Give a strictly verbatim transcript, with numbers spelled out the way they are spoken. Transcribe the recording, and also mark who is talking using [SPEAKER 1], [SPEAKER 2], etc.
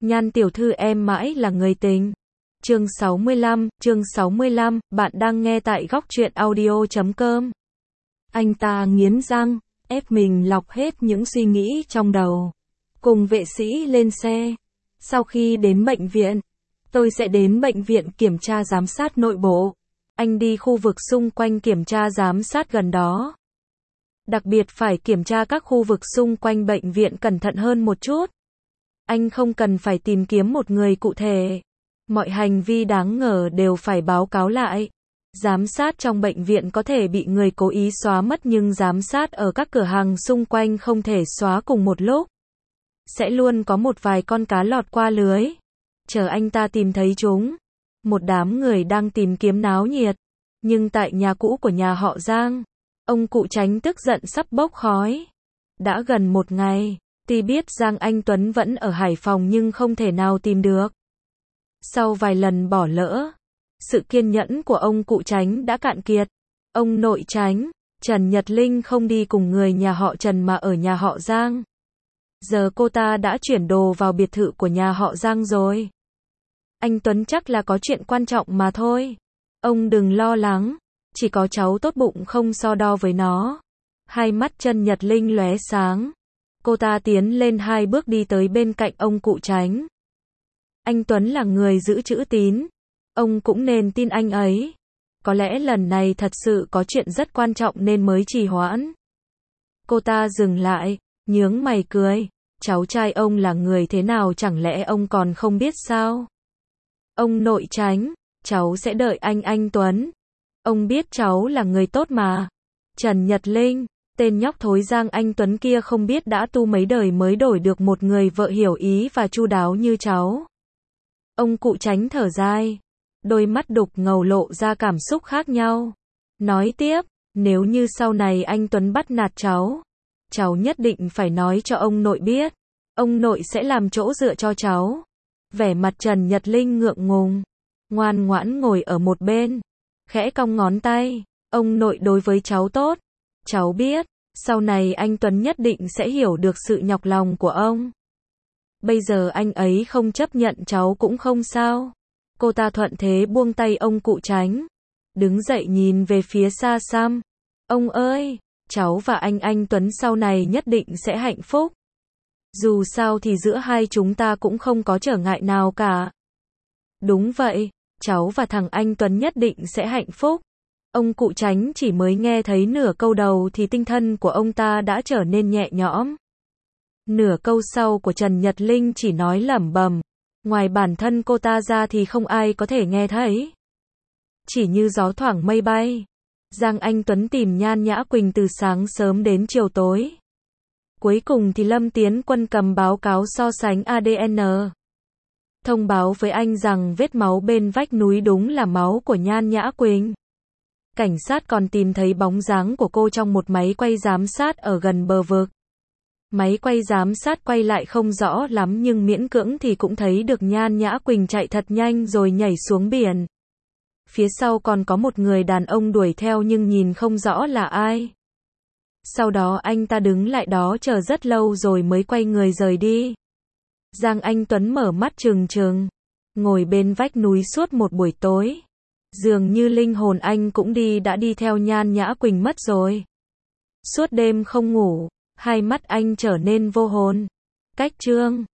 [SPEAKER 1] Nhan tiểu thư em mãi là người tình. Chương sáu mươi lăm, chương sáu mươi lăm, bạn đang nghe tại góc truyện audio chấm com. Anh ta nghiến răng, ép mình lọc hết những suy nghĩ trong đầu. Cùng vệ sĩ lên xe. Sau khi đến bệnh viện, tôi sẽ đến bệnh viện kiểm tra giám sát nội bộ. Anh đi khu vực xung quanh kiểm tra giám sát gần đó. Đặc biệt phải kiểm tra các khu vực xung quanh bệnh viện cẩn thận hơn một chút. Anh không cần phải tìm kiếm một người cụ thể. Mọi hành vi đáng ngờ đều phải báo cáo lại. Giám sát trong bệnh viện có thể bị người cố ý xóa mất nhưng giám sát ở các cửa hàng xung quanh không thể xóa cùng một lúc. Sẽ luôn có một vài con cá lọt qua lưới. Chờ anh ta tìm thấy chúng. Một đám người đang tìm kiếm náo nhiệt. Nhưng tại nhà cũ của nhà họ Giang, ông cụ Chánh tức giận sắp bốc khói. Đã gần một ngày, tuy biết Giang Anh Tuấn vẫn ở Hải Phòng nhưng không thể nào tìm được. Sau vài lần bỏ lỡ, sự kiên nhẫn của ông cụ Chánh đã cạn kiệt. Ông nội Chánh, Trần Nhật Linh không đi cùng người nhà họ Trần mà ở nhà họ Giang. Giờ cô ta đã chuyển đồ vào biệt thự của nhà họ Giang rồi. Anh Tuấn chắc là có chuyện quan trọng mà thôi. Ông đừng lo lắng, chỉ có cháu tốt bụng không so đo với nó. Hai mắt Trần Nhật Linh lóe sáng. Cô ta tiến lên hai bước đi tới bên cạnh ông cụ Chánh. Anh Tuấn là người giữ chữ tín. Ông cũng nên tin anh ấy. Có lẽ lần này thật sự có chuyện rất quan trọng nên mới trì hoãn. Cô ta dừng lại, nhướng mày cười. Cháu trai ông là người thế nào chẳng lẽ ông còn không biết sao? Ông nội Chánh, cháu sẽ đợi anh anh Tuấn. Ông biết cháu là người tốt mà. Trần Nhật Linh, tên nhóc thối Giang Anh Tuấn kia không biết đã tu mấy đời mới đổi được một người vợ hiểu ý và chu đáo như cháu. Ông cụ Chánh thở dài. Đôi mắt đục ngầu lộ ra cảm xúc khác nhau. Nói tiếp, nếu như sau này anh Tuấn bắt nạt cháu, cháu nhất định phải nói cho ông nội biết. Ông nội sẽ làm chỗ dựa cho cháu. Vẻ mặt Trần Nhật Linh ngượng ngùng, ngoan ngoãn ngồi ở một bên, khẽ cong ngón tay. Ông nội đối với cháu tốt. Cháu biết, sau này anh Tuấn nhất định sẽ hiểu được sự nhọc lòng của ông. Bây giờ anh ấy không chấp nhận cháu cũng không sao. Cô ta thuận thế buông tay ông cụ Chánh. Đứng dậy nhìn về phía xa xăm. Ông ơi, cháu và anh anh Tuấn sau này nhất định sẽ hạnh phúc. Dù sao thì giữa hai chúng ta cũng không có trở ngại nào cả. Đúng vậy, cháu và thằng anh Tuấn nhất định sẽ hạnh phúc. Ông cụ Chánh chỉ mới nghe thấy nửa câu đầu thì tinh thần của ông ta đã trở nên nhẹ nhõm. Nửa câu sau của Trần Nhật Linh chỉ nói lẩm bẩm. Ngoài bản thân cô ta ra thì không ai có thể nghe thấy. Chỉ như gió thoảng mây bay. Giang Anh Tuấn tìm Nhan Nhã Quỳnh từ sáng sớm đến chiều tối. Cuối cùng thì Lâm Tiến Quân cầm báo cáo so sánh a đê en. Thông báo với anh rằng vết máu bên vách núi đúng là máu của Nhan Nhã Quỳnh. Cảnh sát còn tìm thấy bóng dáng của cô trong một máy quay giám sát ở gần bờ vực. Máy quay giám sát quay lại không rõ lắm nhưng miễn cưỡng thì cũng thấy được Nhan Nhã Quỳnh chạy thật nhanh rồi nhảy xuống biển. Phía sau còn có một người đàn ông đuổi theo nhưng nhìn không rõ là ai. Sau đó anh ta đứng lại đó chờ rất lâu rồi mới quay người rời đi. Giang Anh Tuấn mở mắt trừng trừng, ngồi bên vách núi suốt một buổi tối. Dường như linh hồn anh cũng đi đã đi theo Nhan Nhã Quỳnh mất rồi. Suốt đêm không ngủ, hai mắt anh trở nên vô hồn. Cách chương